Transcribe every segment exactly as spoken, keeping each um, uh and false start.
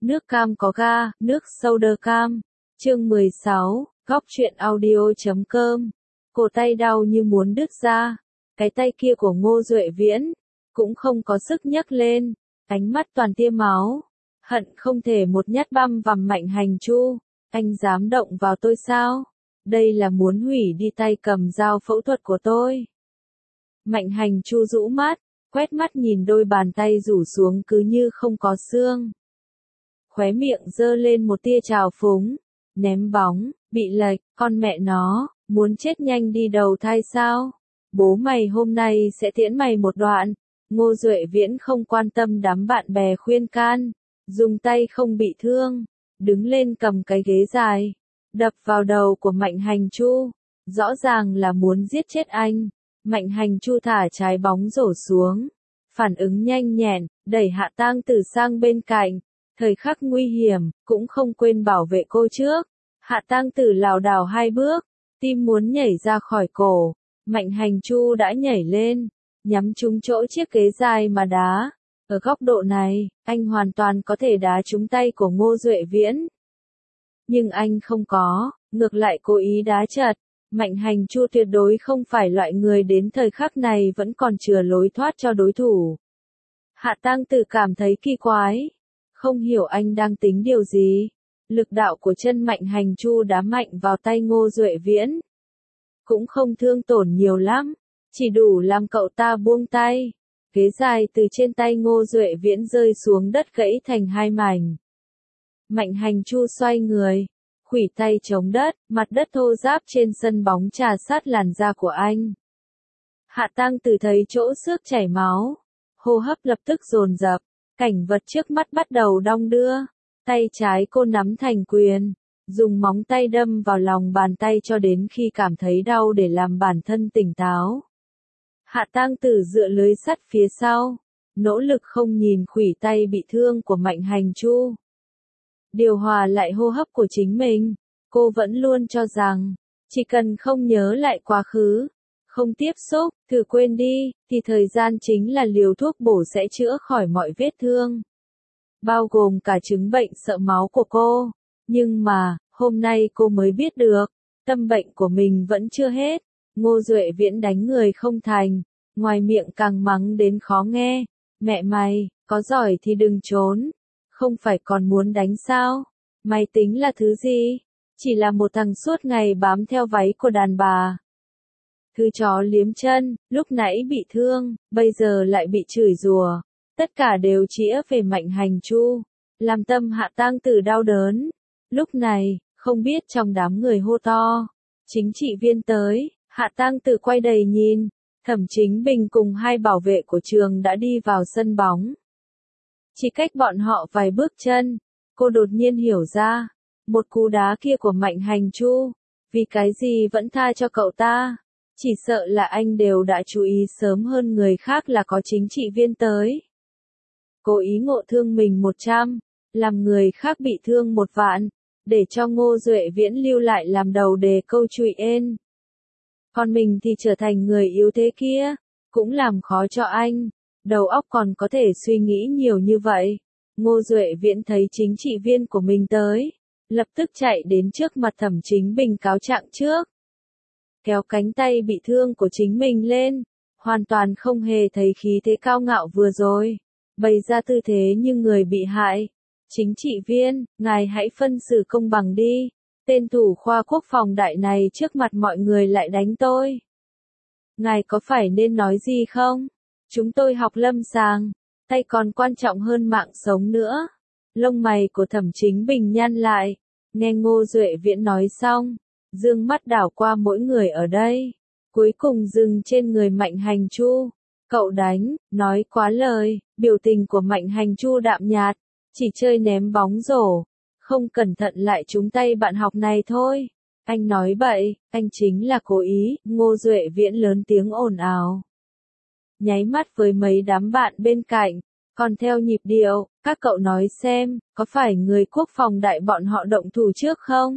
Nước cam có ga, nước soda cam. Chương mười sáu, góc truyện audio.com. Cổ tay đau như muốn đứt ra. Cái tay kia của Ngô Duệ Viễn cũng không có sức nhấc lên, ánh mắt toàn tia máu, hận không thể một nhát băm vào Mạnh Hành Chu. Anh dám động vào tôi sao? Đây là muốn hủy đi tay cầm dao phẫu thuật của tôi. Mạnh Hành Chu rũ mắt, quét mắt nhìn đôi bàn tay rủ xuống cứ như không có xương. Khóe miệng giơ lên một tia trào phúng, ném bóng, bị lệch, con mẹ nó, muốn chết nhanh đi đầu thai sao? Bố mày hôm nay sẽ tiễn mày một đoạn. Ngô Duệ Viễn không quan tâm đám bạn bè khuyên can, dùng tay không bị thương, đứng lên cầm cái ghế dài, đập vào đầu của Mạnh Hành Chu, rõ ràng là muốn giết chết anh. Mạnh Hành Chu thả trái bóng rổ xuống, phản ứng nhanh nhẹn, đẩy Hạ Tang Tử sang bên cạnh, thời khắc nguy hiểm, cũng không quên bảo vệ cô trước. Hạ Tang Tử lảo đảo hai bước, tim muốn nhảy ra khỏi cổ, Mạnh Hành Chu đã nhảy lên, nhắm trúng chỗ chiếc ghế dài mà đá. Ở góc độ này, anh hoàn toàn có thể đá trúng tay của Ngô Duệ Viễn. Nhưng anh không có, ngược lại cố ý đá chật. Mạnh Hành Chu tuyệt đối không phải loại người đến thời khắc này vẫn còn chừa lối thoát cho đối thủ. Hạ Tang Tử cảm thấy kỳ quái, không hiểu anh đang tính điều gì. Lực đạo của chân Mạnh Hành Chu đá mạnh vào tay Ngô Duệ Viễn, cũng không thương tổn nhiều lắm, chỉ đủ làm cậu ta buông tay. Ghế dài từ trên tay Ngô Duệ Viễn rơi xuống đất gãy thành hai mảnh. Mạnh Hành Chu xoay người, khuỷu tay chống đất, mặt đất thô ráp trên sân bóng trà sát làn da của anh. Hạ Tang Tử thấy chỗ xước chảy máu, hô hấp lập tức dồn dập, cảnh vật trước mắt bắt đầu đong đưa, tay trái cô nắm thành quyền, dùng móng tay đâm vào lòng bàn tay cho đến khi cảm thấy đau để làm bản thân tỉnh táo. Hạ Tang Tử dựa lưới sắt phía sau, nỗ lực không nhìn khuỷu tay bị thương của Mạnh Hành Chu. Điều hòa lại hô hấp của chính mình, cô vẫn luôn cho rằng, chỉ cần không nhớ lại quá khứ, không tiếp xúc, thử quên đi, thì thời gian chính là liều thuốc bổ sẽ chữa khỏi mọi vết thương. Bao gồm cả chứng bệnh sợ máu của cô. Nhưng mà, hôm nay cô mới biết được, tâm bệnh của mình vẫn chưa hết. Ngô Duệ Viễn đánh người không thành, ngoài miệng càng mắng đến khó nghe. Mẹ mày, có giỏi thì đừng trốn, không phải còn muốn đánh sao? Mày tính là thứ gì? Chỉ là một thằng suốt ngày bám theo váy của đàn bà. Thứ chó liếm chân, lúc nãy bị thương, bây giờ lại bị chửi rủa. Tất cả đều chĩa về Mạnh Hành Chu, làm tâm Hạ Tang Tử đau đớn. Lúc này, không biết trong đám người hô to, chính trị viên tới, Hạ Tang Tử quay đầy nhìn, Thẩm Chính Bình cùng hai bảo vệ của trường đã đi vào sân bóng. Chỉ cách bọn họ vài bước chân, cô đột nhiên hiểu ra, một cú đá kia của Mạnh Hành Chu, vì cái gì vẫn tha cho cậu ta, chỉ sợ là anh đều đã chú ý sớm hơn người khác là có chính trị viên tới. Cố ý ngộ thương mình một trăm, làm người khác bị thương một vạn, để cho Ngô Duệ Viễn lưu lại làm đầu đề câu trụy ên. Còn mình thì trở thành người yếu thế kia, cũng làm khó cho anh, đầu óc còn có thể suy nghĩ nhiều như vậy. Ngô Duệ Viễn thấy chính trị viên của mình tới, lập tức chạy đến trước mặt Thẩm Chính Bình cáo trạng trước. Kéo cánh tay bị thương của chính mình lên, hoàn toàn không hề thấy khí thế cao ngạo vừa rồi, bày ra tư thế như người bị hại. Chính trị viên, ngài hãy phân xử công bằng đi, tên thủ khoa quốc phòng đại này trước mặt mọi người lại đánh tôi. Ngài có phải nên nói gì không? Chúng tôi học lâm sàng, tay còn quan trọng hơn mạng sống nữa. Lông mày của Thẩm Chính Bình nhăn lại, nghe Ngô Duệ Viễn nói xong, dương mắt đảo qua mỗi người ở đây, cuối cùng dừng trên người Mạnh Hành Chu. Cậu đánh, nói quá lời. Biểu tình của Mạnh Hành Chu đạm nhạt, chỉ chơi ném bóng rổ, không cẩn thận lại trúng tay bạn học này thôi. Anh nói bậy, anh chính là cố ý. Ngô Duệ Viễn lớn tiếng ồn ào, nháy mắt với mấy đám bạn bên cạnh, còn theo nhịp điệu, các cậu nói xem, có phải người quốc phòng đại bọn họ động thủ trước không?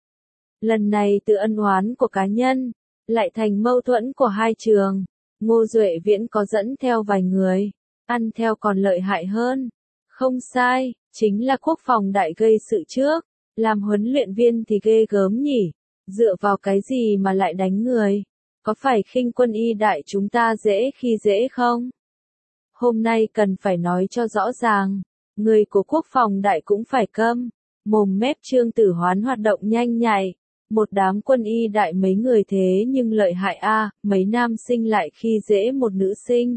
Lần này từ ân oán của cá nhân, lại thành mâu thuẫn của hai trường. Ngô Duệ Viễn có dẫn theo vài người, ăn theo còn lợi hại hơn. Không sai, Chính là quốc phòng đại gây sự trước, làm huấn luyện viên thì ghê gớm nhỉ, dựa vào cái gì mà lại đánh người, có phải khinh quân y đại chúng ta dễ khi dễ không? Hôm nay cần phải nói cho rõ ràng, người của quốc phòng đại cũng phải câm, mồm mép Trương Tử Hoán hoạt động nhanh nhạy, một đám quân y đại mấy người thế nhưng lợi hại a, mấy nam sinh lại khi dễ một nữ sinh.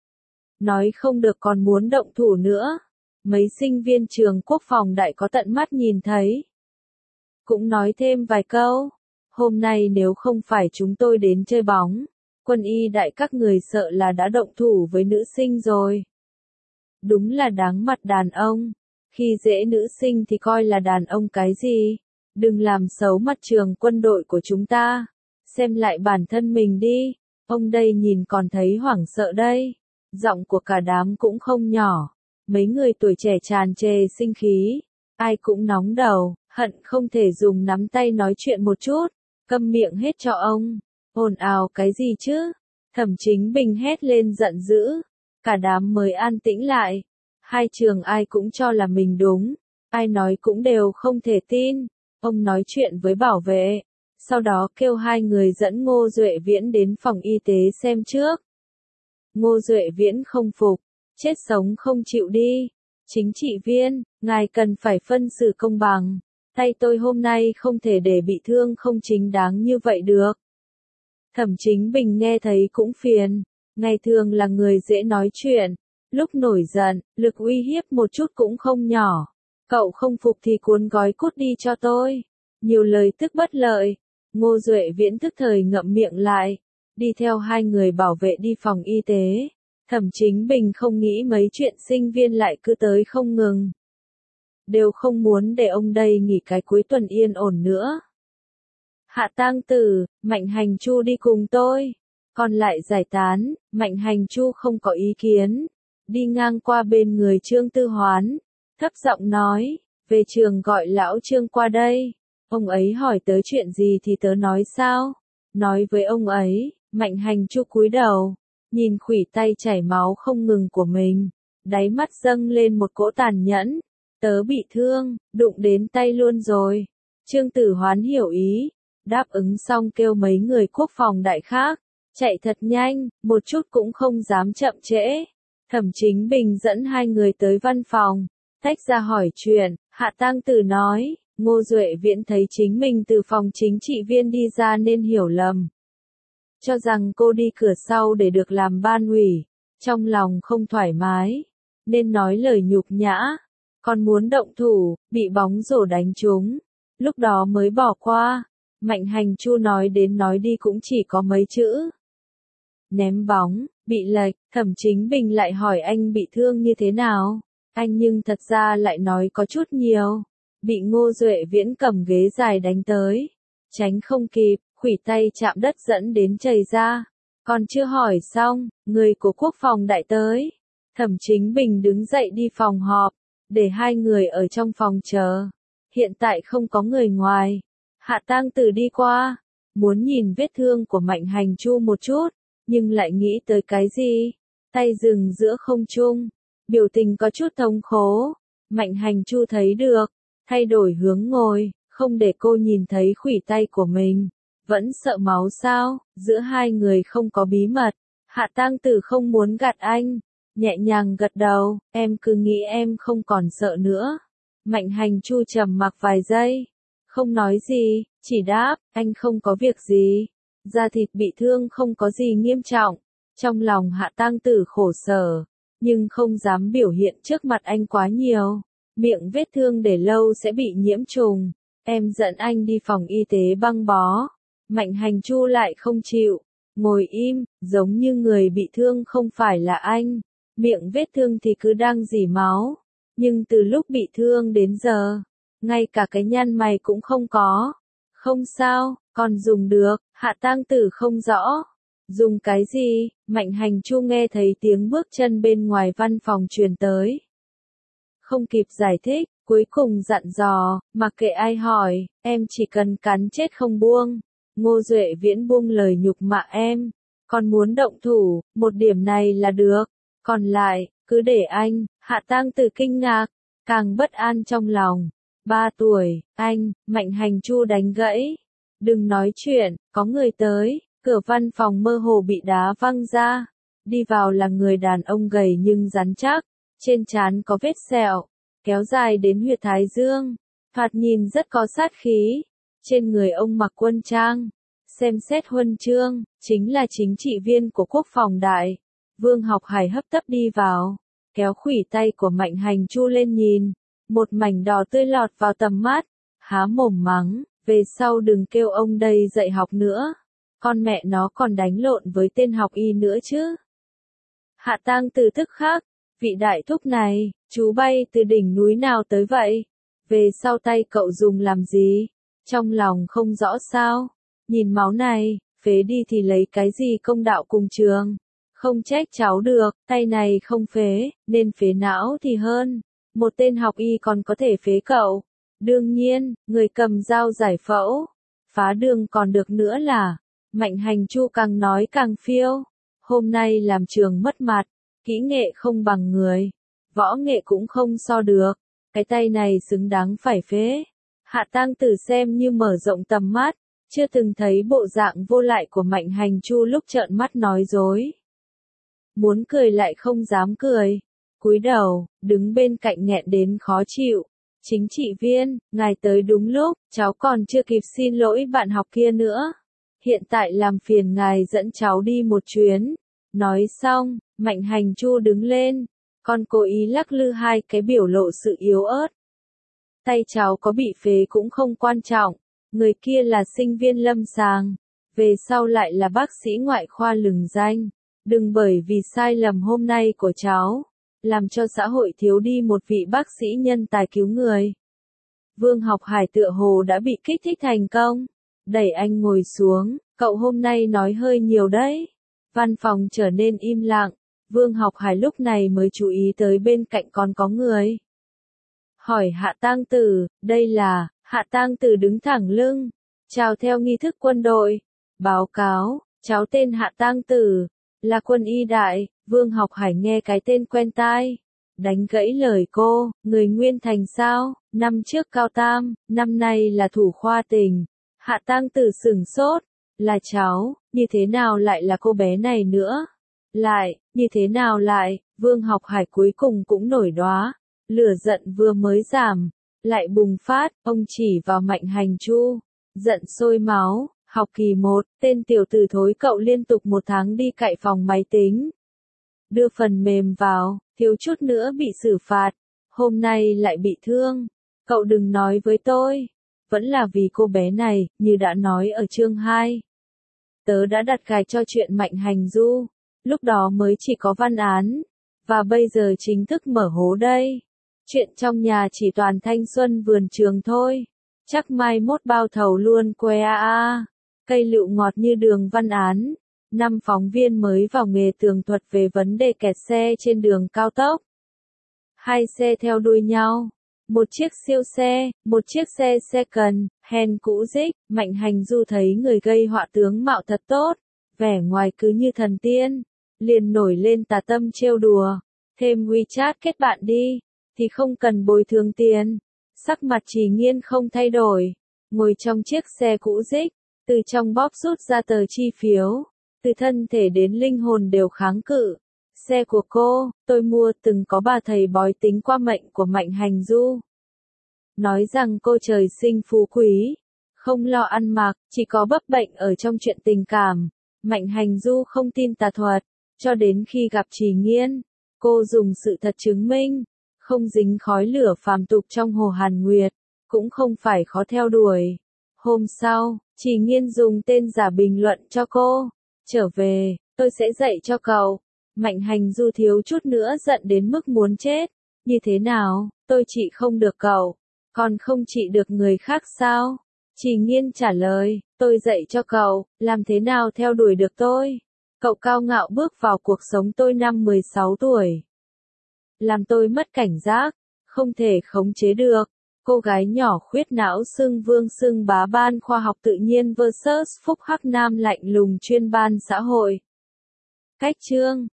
Nói không được còn muốn động thủ nữa, mấy sinh viên trường quốc phòng đại có tận mắt nhìn thấy. Cũng nói thêm vài câu, hôm nay nếu không phải chúng tôi đến chơi bóng, quân y đại các người sợ là đã động thủ với nữ sinh rồi. Đúng là đáng mặt đàn ông, khi dễ nữ sinh thì coi là đàn ông cái gì, đừng làm xấu mặt trường quân đội của chúng ta, xem lại bản thân mình đi, ông đây nhìn còn thấy hoảng sợ đây, giọng của cả đám cũng không nhỏ, mấy người tuổi trẻ tràn trề sinh khí, ai cũng nóng đầu, hận không thể dùng nắm tay nói chuyện một chút, câm miệng hết cho ông, ồn ào cái gì chứ, Thẩm Chính Bình hét lên giận dữ, cả đám mới an tĩnh lại, hai trường ai cũng cho là mình đúng, ai nói cũng đều không thể tin, ông nói chuyện với bảo vệ, sau đó kêu hai người dẫn Ngô Duệ Viễn đến phòng y tế xem trước. Ngô Duệ Viễn không phục, chết sống không chịu đi, chính trị viên, ngài cần phải phân xử công bằng, tay tôi hôm nay không thể để bị thương không chính đáng như vậy được. Thẩm Chính Bình nghe thấy cũng phiền, ngày thường là người dễ nói chuyện, lúc nổi giận, lực uy hiếp một chút cũng không nhỏ. Cậu không phục thì cuốn gói cút đi cho tôi. Nhiều lời tức bất lợi, Ngô Duệ Viễn tức thời ngậm miệng lại, đi theo hai người bảo vệ đi phòng y tế. Thẩm Chính Bình không nghĩ mấy chuyện sinh viên lại cứ tới không ngừng. Đều không muốn để ông đây nghỉ cái cuối tuần yên ổn nữa. Hạ Tang Tử, Mạnh Hành Chu đi cùng tôi. Còn lại giải tán, Mạnh Hành Chu không có ý kiến. Đi ngang qua bên người Trương Tư Hoán. Thấp giọng nói, về trường gọi lão Trương qua đây. Ông ấy hỏi tới chuyện gì thì tớ nói sao? Nói với ông ấy, Mạnh Hành Chu cúi đầu, nhìn khuỷu tay chảy máu không ngừng của mình. Đáy mắt dâng lên một cỗ tàn nhẫn. Tớ bị thương, đụng đến tay luôn rồi. Trương Tử Hoán hiểu ý. Đáp ứng xong kêu mấy người quốc phòng đại khác, chạy thật nhanh, một chút cũng không dám chậm trễ. Thẩm Chính Bình dẫn hai người tới văn phòng, tách ra hỏi chuyện, Hạ Tang Tử nói, Ngô Duệ Viễn thấy chính mình từ phòng chính trị viên đi ra nên hiểu lầm. Cho rằng cô đi cửa sau để được làm ban ủy, trong lòng không thoải mái, nên nói lời nhục nhã, còn muốn động thủ, bị bóng rổ đánh trúng, lúc đó mới bỏ qua. Mạnh Hành Chu nói đến nói đi cũng chỉ có mấy chữ. Ném bóng, bị lệch, Thẩm Chính Bình lại hỏi anh bị thương như thế nào? Anh nhưng thật ra lại nói có chút nhiều. Bị Ngô Duệ Viễn cầm ghế dài đánh tới. Tránh không kịp, khuỷu tay chạm đất dẫn đến chảy ra. Còn chưa hỏi xong, người của quốc phòng đại tới. Thẩm Chính Bình đứng dậy đi phòng họp, để hai người ở trong phòng chờ. Hiện tại không có người ngoài. Hạ Tang Tử đi qua, muốn nhìn vết thương của Mạnh Hành Chu một chút, nhưng lại nghĩ tới cái gì? Tay dừng giữa không trung, biểu tình có chút thống khổ. Mạnh Hành Chu thấy được, thay đổi hướng ngồi, không để cô nhìn thấy khuỷu tay của mình. Vẫn sợ máu sao? Giữa hai người không có bí mật. Hạ Tang Tử không muốn gạt anh, nhẹ nhàng gật đầu, em cứ nghĩ em không còn sợ nữa. Mạnh Hành Chu trầm mặc vài giây. Không nói gì, chỉ đáp, anh không có việc gì. Da thịt bị thương không có gì nghiêm trọng. Trong lòng Hạ Tang Tử khổ sở, nhưng không dám biểu hiện trước mặt anh quá nhiều. Miệng vết thương để lâu sẽ bị nhiễm trùng. Em dẫn anh đi phòng y tế băng bó. Mạnh Hành Chu lại không chịu. Ngồi im, giống như người bị thương không phải là anh. Miệng vết thương thì cứ đang rỉ máu. Nhưng từ lúc bị thương đến giờ, ngay cả cái nhăn mày cũng không có. Không sao, còn dùng được. Hạ Tang Tử không rõ. Dùng cái gì? Mạnh Hành Chu nghe thấy tiếng bước chân bên ngoài văn phòng truyền tới. Không kịp giải thích, cuối cùng dặn dò, mặc kệ ai hỏi, em chỉ cần cắn chết không buông. Ngô Duệ Viễn buông lời nhục mạ em. Còn muốn động thủ, một điểm này là được. Còn lại, cứ để anh. Hạ Tang Tử kinh ngạc. càng bất an trong lòng. Ba tuổi, anh, Mạnh Hành Chu đánh gãy. Đừng nói chuyện, có người tới, cửa văn phòng mơ hồ bị đá văng ra. Đi vào là người đàn ông gầy nhưng rắn chắc, trên trán có vết sẹo, kéo dài đến huyệt thái dương, thoạt nhìn rất có sát khí. Trên người ông mặc quân trang, xem xét huân chương, chính là chính trị viên của quốc phòng đại. Vương Học Hải hấp tấp đi vào, kéo khuỷu tay của Mạnh Hành Chu lên nhìn, một mảnh đỏ tươi lọt vào tầm mắt, há mồm mắng, về sau đừng kêu ông đây dạy học nữa, con mẹ nó còn đánh lộn với tên học y nữa chứ. Hạ Tang Từ tức khắc, vị đại thúc này, chú bay từ đỉnh núi nào tới vậy? Về sau tay cậu dùng làm gì? Trong lòng không rõ sao? Nhìn máu này, phế đi thì lấy cái gì công đạo cùng trường? Không trách cháu được, tay này không phế, nên phế não thì hơn. Một tên học y còn có thể phế cậu. Đương nhiên, người cầm dao giải phẫu, phá đường còn được nữa là. Mạnh Hành Chu càng nói càng phiêu. Hôm nay làm trường mất mặt, kỹ nghệ không bằng người, võ nghệ cũng không so được, cái tay này xứng đáng phải phế. Hạ Tang Tử xem như mở rộng tầm mắt, chưa từng thấy bộ dạng vô lại của Mạnh Hành Chu lúc trợn mắt nói dối. Muốn cười lại không dám cười, cúi đầu, đứng bên cạnh nghẹn đến khó chịu. Chính trị viên, ngài tới đúng lúc, cháu còn chưa kịp xin lỗi bạn học kia nữa. Hiện tại làm phiền ngài dẫn cháu đi một chuyến. Nói xong, Mạnh Hành Chu đứng lên, còn cố ý lắc lư hai cái biểu lộ sự yếu ớt. Tay cháu có bị phế cũng không quan trọng, người kia là sinh viên lâm sàng, về sau lại là bác sĩ ngoại khoa lừng danh. Đừng bởi vì sai lầm hôm nay của cháu, làm cho xã hội thiếu đi một vị bác sĩ nhân tài cứu người. Vương Học Hải tựa hồ đã bị kích thích thành công, đẩy anh ngồi xuống, cậu hôm nay nói hơi nhiều đấy. Văn phòng trở nên im lặng, Vương Học Hải lúc này mới chú ý tới bên cạnh còn có người. Hỏi Hạ Tang Tử, đây là, Hạ Tang Tử đứng thẳng lưng, chào theo nghi thức quân đội. Báo cáo, cháu tên Hạ Tang Tử, là quân y đại. Vương Học Hải nghe cái tên quen tai, đánh gãy lời cô, người Nguyên Thành sao, năm trước cao tam, năm nay là thủ khoa tình. Hạ Tang Tử sửng sốt, là cháu, như thế nào lại là cô bé này nữa? Lại, như thế nào lại, Vương Học Hải cuối cùng cũng nổi đoá, lửa giận vừa mới giảm, lại bùng phát, ông chỉ vào Mạnh Hành Chu, giận sôi máu. Học kỳ một, tên tiểu tử thối cậu liên tục một tháng đi cậy phòng máy tính. Đưa phần mềm vào, thiếu chút nữa bị xử phạt. Hôm nay lại bị thương. Cậu đừng nói với tôi. Vẫn là vì cô bé này, như đã nói ở chương hai. Tớ đã đặt gạch cho chuyện Mạnh Hành Du. Lúc đó mới chỉ có văn án. Và bây giờ chính thức mở hố đây. Chuyện trong nhà chỉ toàn thanh xuân vườn trường thôi. Chắc mai mốt bao thầu luôn que a a. Cây lựu ngọt như đường văn án. Năm phóng viên mới vào nghề tường thuật về vấn đề kẹt xe trên đường cao tốc. Hai xe theo đuôi nhau. Một chiếc siêu xe, một chiếc xe second, hand cũ rích. Mạnh Hành Du thấy người gây họa tướng mạo thật tốt. Vẻ ngoài cứ như thần tiên. Liền nổi lên tà tâm trêu đùa. Thêm WeChat kết bạn đi. Thì không cần bồi thường tiền. Sắc mặt Trì Nghiên không thay đổi. Ngồi trong chiếc xe cũ rích. Từ trong bóp rút ra tờ chi phiếu, từ thân thể đến linh hồn đều kháng cự. Xe của cô, tôi mua, từng có bà thầy bói tính qua mệnh của Mạnh Hành Du. Nói rằng cô trời sinh phú quý, không lo ăn mặc, chỉ có bấp bênh ở trong chuyện tình cảm. Mạnh Hành Du không tin tà thuật, cho đến khi gặp Trì Nghiên, cô dùng sự thật chứng minh, không dính khói lửa phàm tục trong hồ Hàn Nguyệt, cũng không phải khó theo đuổi. Hôm sau, Trì Nghiên dùng tên giả bình luận cho cô. Trở về, tôi sẽ dạy cho cậu. Mạnh Hành Du thiếu chút nữa giận đến mức muốn chết. Như thế nào, tôi trị không được cậu, còn không trị được người khác sao? Trì Nghiên trả lời, tôi dạy cho cậu, làm thế nào theo đuổi được tôi. Cậu cao ngạo bước vào cuộc sống tôi năm mười sáu tuổi. Làm tôi mất cảnh giác, không thể khống chế được. Cô gái nhỏ khuyết não xưng vương xưng bá ban khoa học tự nhiên versus Phúc Hắc Nam lạnh lùng chuyên ban xã hội. Cách chương